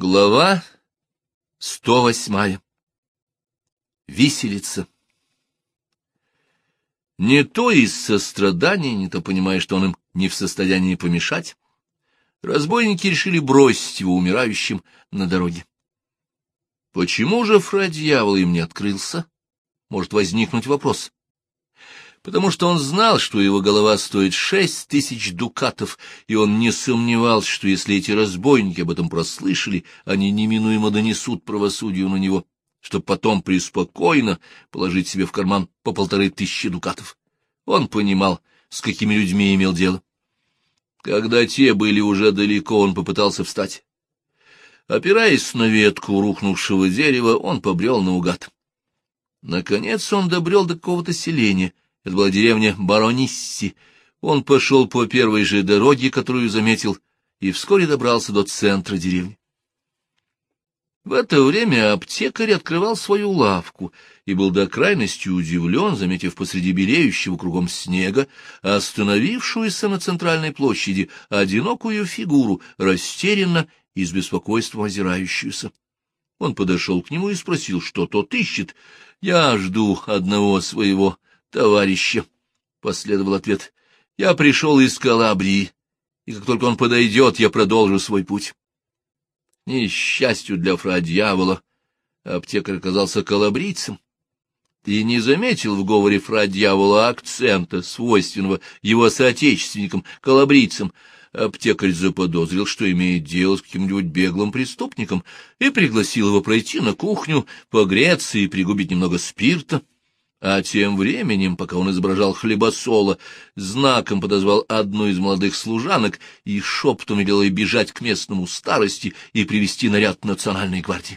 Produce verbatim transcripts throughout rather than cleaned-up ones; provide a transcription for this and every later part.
Глава сто восьмая. Виселица. Не то из сострадания, не то понимая, что он им не в состоянии помешать, разбойники решили бросить его умирающим на дороге. Почему же фра Дьявол им не открылся? Может возникнуть вопрос. Потому что он знал, что его голова стоит шесть тысяч дукатов, и он не сомневался, что если эти разбойники об этом прослышали, они неминуемо донесут правосудию на него, чтобы потом преспокойно положить себе в карман по полторы тысячи дукатов. Он понимал, с какими людьми имел дело. Когда те были уже далеко, он попытался встать. Опираясь на ветку рухнувшего дерева, он побрел наугад. Наконец он добрел до какого-то селения. Это была деревня Баронисси. Он пошел по первой же дороге, которую заметил, и вскоре добрался до центра деревни. В это время аптекарь открывал свою лавку и был до крайности удивлен, заметив посреди белеющего кругом снега остановившуюся на центральной площади одинокую фигуру, растерянно и с беспокойством озирающуюся. Он подошел к нему и спросил, что тот ищет. — Я жду одного своего товарища, — последовал ответ. — Я пришел из Калабрии, и как только он подойдет, я продолжу свой путь. К несчастью для фра Дьявола, аптекарь оказался калабрийцем и не заметил в говоре фра Дьявола акцента, свойственного его соотечественникам, калабрийцам. Аптекарь заподозрил, что имеет дело с каким-нибудь беглым преступником, и пригласил его пройти на кухню, погреться и пригубить немного спирта. А тем временем, пока он изображал хлебосола, знаком подозвал одну из молодых служанок и шепотом велел ей бежать к местному старости и привести наряд национальной гвардии.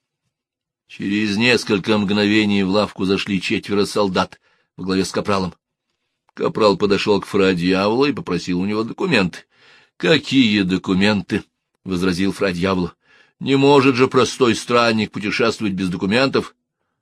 Через несколько мгновений в лавку зашли четверо солдат во главе с капралом. Капрал подошел к фра Дьяволу и попросил у него документы. — Какие документы? — возразил фра Дьявол. — Не может же простой странник путешествовать без документов.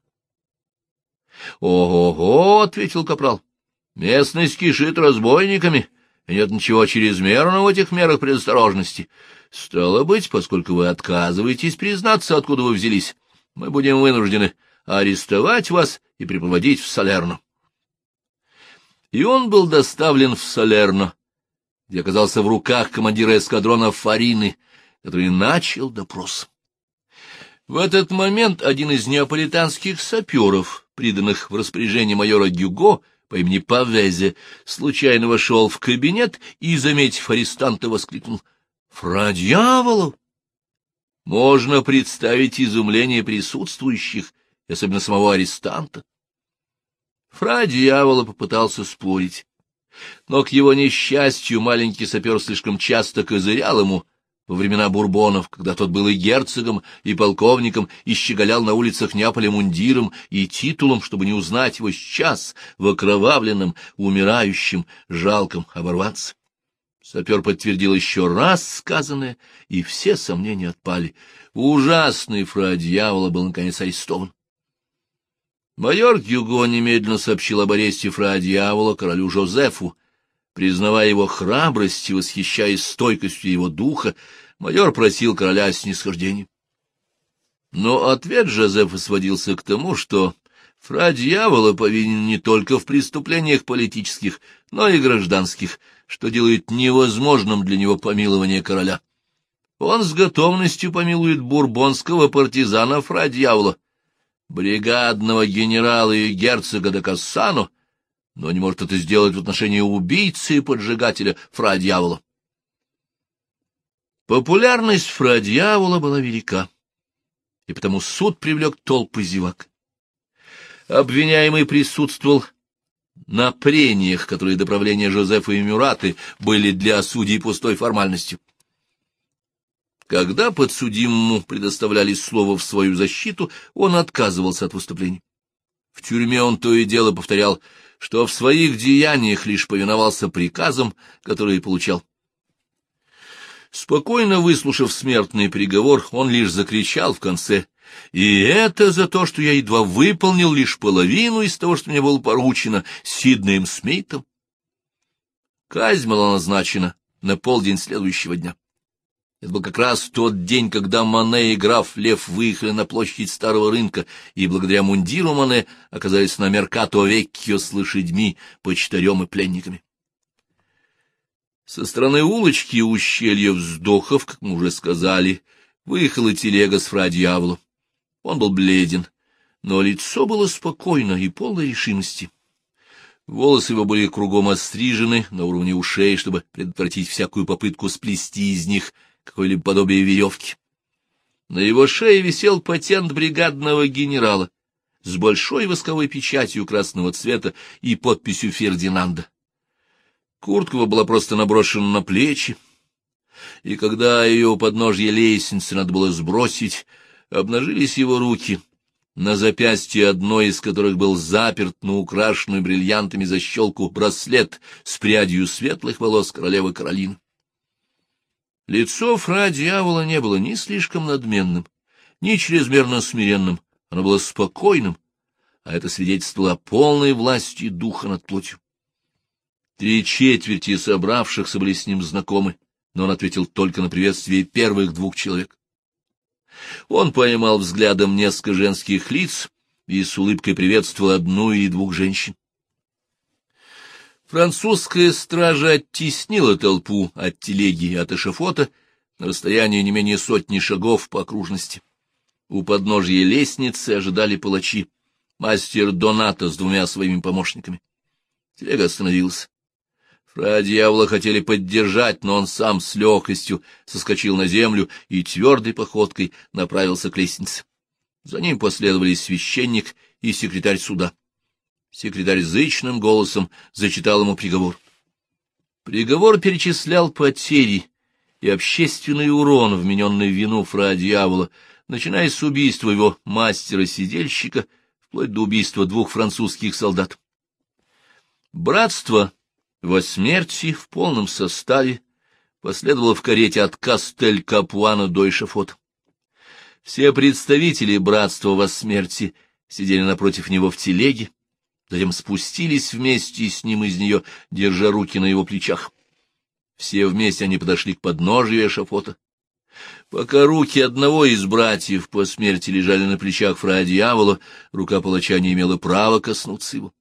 — Ого-го, — ответил капрал, — местность кишит разбойниками, и нет ничего чрезмерного в этих мерах предосторожности. Стало быть, поскольку вы отказываетесь признаться, откуда вы взялись, мы будем вынуждены арестовать вас и припроводить в Салерно. И он был доставлен в Салерно, где оказался в руках командира эскадрона Фарины, который начал допрос. В этот момент один из неаполитанских саперов, приданных в распоряжение майора Гюго по имени Павезе, случайно вошел в кабинет и, заметив арестанта, воскликнул: — Фра Дьяволов! Можно представить изумление присутствующих, особенно самого арестанта. Фра Дьявола попытался спорить, но, к его несчастью, маленький сапер слишком часто козырял ему во времена Бурбонов, когда тот был и герцогом, и полковником, и щеголял на улицах Неаполя мундиром и титулом, чтобы не узнать его сейчас в окровавленном, умирающем, жалком оборванце. Сапер подтвердил еще раз сказанное, и все сомнения отпали. Ужасный фра Дьявола был, наконец, арестован. Майор Гюго немедленно сообщил об аресте фра Дьявола королю Жозефу. Признавая его храбрость и восхищаясь стойкостью его духа, майор просил короля о снисхождении. Но ответ Жозефа сводился к тому, что фра Дьявола повинен не только в преступлениях политических, но и гражданских, что делает невозможным для него помилование короля. Он с готовностью помилует бурбонского партизана фра Дьявола, бригадного генерала и герцога де Кассано, но не может это сделать в отношении убийцы и поджигателя фра Дьявола. Популярность фра Дьявола была велика, и потому суд привлек толпы зевак. Обвиняемый присутствовал на прениях, которые до правления Жозефа и Мюраты были для судей пустой формальностью. Когда подсудимому предоставляли слово в свою защиту, он отказывался от выступлений. В тюрьме он то и дело повторял, что в своих деяниях лишь повиновался приказам, которые получал. Спокойно выслушав смертный приговор, он лишь закричал в конце: «И это за то, что я едва выполнил лишь половину из того, что мне было поручено Сиднеем Смитом». Казнь была назначена на полдень следующего дня. Это был как раз тот день, когда Мане и граф Лев выехали на площадь Старого рынка, и благодаря мундиру Мане оказались на Меркато Веккио с лошадьми, почтарем и пленниками. Со стороны улочки ущелья Вздохов, как мы уже сказали, выехала телега с фра Дьяволо. Он был бледен, но лицо было спокойно и полно решимости. Волосы его были кругом острижены на уровне ушей, чтобы предотвратить всякую попытку сплести из них какое-либо подобие веревки. На его шее висел патент бригадного генерала с большой восковой печатью красного цвета и подписью Фердинанда. Куртка его была просто наброшена на плечи, и когда ее у подножья лестницы надо было сбросить, обнажились его руки, на запястье одной из которых был заперт на украшенную бриллиантами защелку браслет с прядью светлых волос королевы Каролины. Лицо фра Дьявола не было ни слишком надменным, ни чрезмерно смиренным, оно было спокойным, а это свидетельствовало о полной власти духа над плотью. Три четверти собравшихся были с ним знакомы, но он ответил только на приветствие первых двух человек. Он поймал взглядом несколько женских лиц и с улыбкой приветствовал одну или двух женщин. Французская стража оттеснила толпу от телеги и от эшафота на расстоянии не менее сотни шагов по окружности. У подножья лестницы ожидали палачи, мастер Донато с двумя своими помощниками. Телега остановилась. Фра Дьявола хотели поддержать, но он сам с легкостью соскочил на землю и твердой походкой направился к лестнице. За ним последовали священник и секретарь суда. Секретарь зычным голосом зачитал ему приговор. Приговор перечислял потери и общественный урон, вмененный в вину фра Дьявола, начиная с убийства его мастера-сидельщика, вплоть до убийства двух французских солдат. Братство во смерти в полном составе последовало в карете от Кастель-Капуана до эшафота. Все представители братства во смерти сидели напротив него в телеге, затем спустились вместе с ним из нее, держа руки на его плечах. Все вместе они подошли к подножию эшафота. Пока руки одного из братьев по смерти лежали на плечах фра Дьявола, рука палача не имела права коснуться его.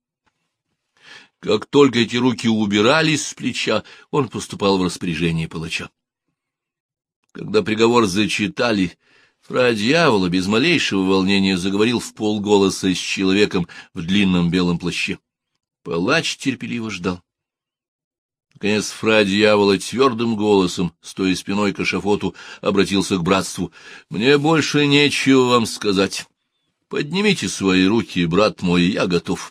Как только эти руки убирались с плеча, он поступал в распоряжение палача. Когда приговор зачитали, фра Дьявола без малейшего волнения заговорил вполголоса с человеком в длинном белом плаще. Палач терпеливо ждал. Наконец фра Дьявола твердым голосом, стоя спиной к эшафоту, обратился к братству. — Мне больше нечего вам сказать. Поднимите свои руки, брат мой, я готов.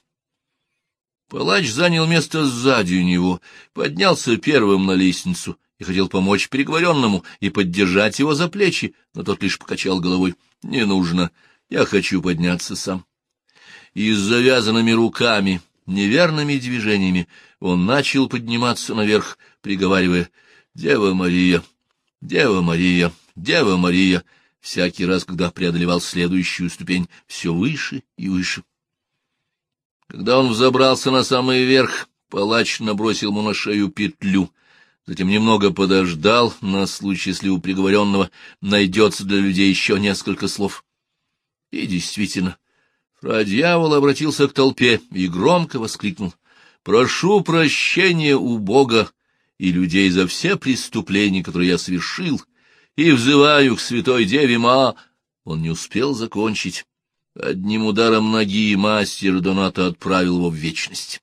Палач занял место сзади него, поднялся первым на лестницу и хотел помочь приговоренному и поддержать его за плечи, но тот лишь покачал головой. — Не нужно, я хочу подняться сам. И с завязанными руками, неверными движениями он начал подниматься наверх, приговаривая: «Дева Мария, Дева Мария, Дева Мария», всякий раз, когда преодолевал следующую ступень, все выше и выше. Когда он взобрался на самый верх, палач набросил ему на шею петлю, затем немного подождал, на случай, если у приговоренного найдется для людей еще несколько слов. И действительно, фра Дьявол обратился к толпе и громко воскликнул: «Прошу прощения у Бога и людей за все преступления, которые я совершил, и взываю к святой Деве Ма...» Он не успел закончить. Одним ударом ноги мастер Донато отправил его в вечность.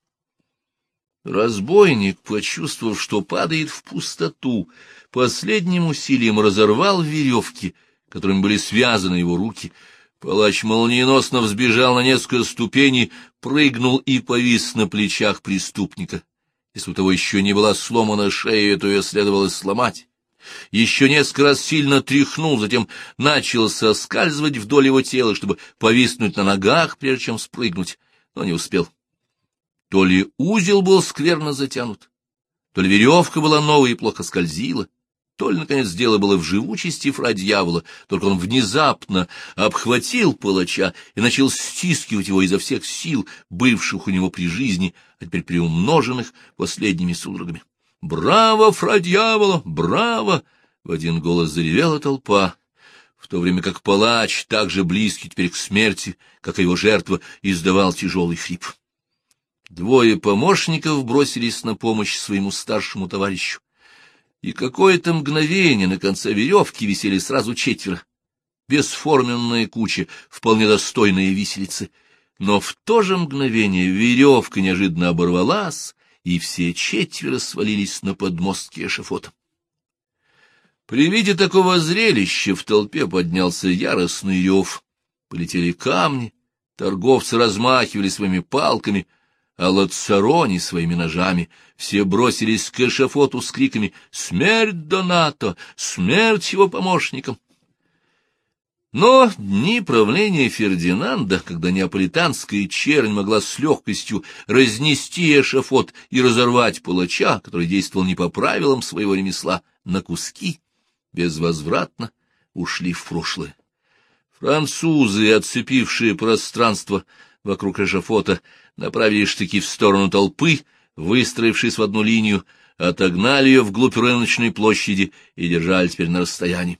Разбойник, почувствовав, что падает в пустоту, последним усилием разорвал веревки, которыми были связаны его руки. Палач молниеносно взбежал на несколько ступеней, прыгнул и повис на плечах преступника. Если у того еще не была сломана шея, то ее следовало сломать. Еще несколько раз сильно тряхнул, затем начал соскальзывать вдоль его тела, чтобы повиснуть на ногах, прежде чем спрыгнуть, но не успел. То ли узел был скверно затянут, то ли веревка была новая и плохо скользила, то ли, наконец, дело было в живучести фра Дьявола, только он внезапно обхватил палача и начал стискивать его изо всех сил, бывших у него при жизни, а теперь приумноженных последними судорогами. «Браво, фра Дьявола! Браво!» В один голос заревела толпа, в то время как палач, так же близкий теперь к смерти, как и его жертва, издавал тяжелый хрип. Двое помощников бросились на помощь своему старшему товарищу, и какое-то мгновение на конце веревки висели сразу четверо. Бесформенная куча, вполне достойная виселицы, но в то же мгновение веревка неожиданно оборвалась, и все четверо свалились на подмостки эшафота. При виде такого зрелища в толпе поднялся яростный рев. Полетели камни, торговцы размахивали своими палками, а лацарони своими ножами. Все бросились к эшафоту с криками «Смерть Донато! Смерть его помощникам!». Но дни правления Фердинанда, когда неаполитанская чернь могла с легкостью разнести эшафот и разорвать палача, который действовал не по правилам своего ремесла, на куски, безвозвратно ушли в прошлое. Французы, отцепившие пространство вокруг эшафота, направили штыки в сторону толпы, выстроившись в одну линию, отогнали ее вглубь рыночной площади и держали теперь на расстоянии.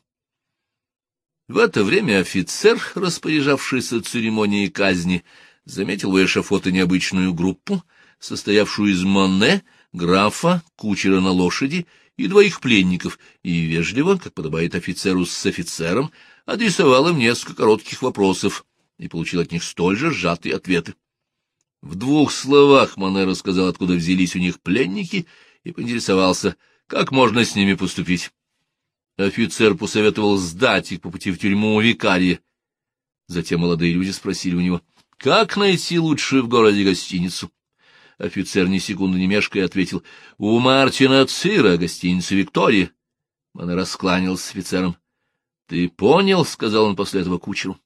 В это время офицер, распоряжавшийся церемонией казни, заметил у эшафота необычную группу, состоявшую из Моне, графа, кучера на лошади и двоих пленников, и вежливо, как подобает офицеру с офицером, адресовал им несколько коротких вопросов и получил от них столь же сжатые ответы. В двух словах Моне рассказал, откуда взялись у них пленники, и поинтересовался, как можно с ними поступить. Офицер посоветовал сдать их по пути в тюрьму у викария. Затем молодые люди спросили у него, как найти лучшую в городе гостиницу. Офицер ни секунды не мешкая ответил, у Мартина Цира, гостиница «Виктория». Моне раскланялся с офицером. — Ты понял? — сказал он после этого кучеру.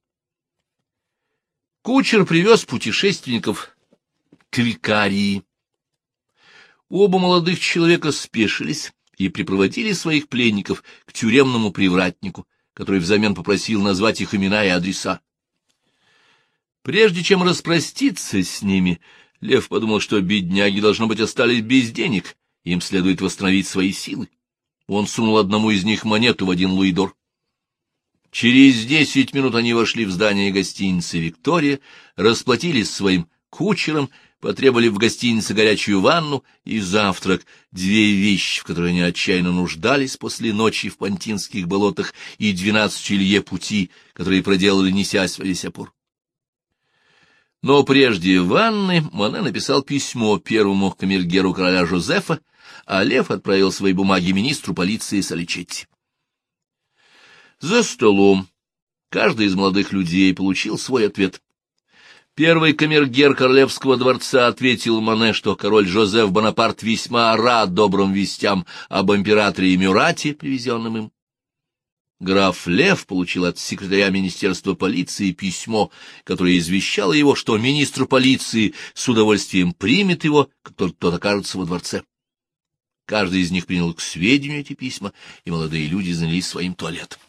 Кучер привез путешественников к викарии. Оба молодых человека спешились и припроводили своих пленников к тюремному привратнику, который взамен попросил назвать их имена и адреса. Прежде чем распроститься с ними, Лев подумал, что бедняги, должно быть, остались без денег, им следует восстановить свои силы. Он сунул одному из них монету в один луидор. Через десять минут они вошли в здание гостиницы «Виктория», расплатились своим кучером, потребовали в гостинице горячую ванну и завтрак, две вещи, в которые они отчаянно нуждались после ночи в Пантинских болотах и двенадцати лье пути, которые проделали, несясь во весь опор. Но прежде ванны Моне написал письмо первому камергеру короля Жозефа, а Лев отправил свои бумаги министру полиции Соличетти. За столом каждый из молодых людей получил свой ответ. Первый камергер королевского дворца ответил Моне, что король Жозеф Бонапарт весьма рад добрым вестям об императоре и Мюрате, привезенным им. Граф Лев получил от секретаря министерства полиции письмо, которое извещало его, что министр полиции с удовольствием примет его, как только тот окажется во дворце. Каждый из них принял к сведению эти письма, и молодые люди занялись своим туалетом.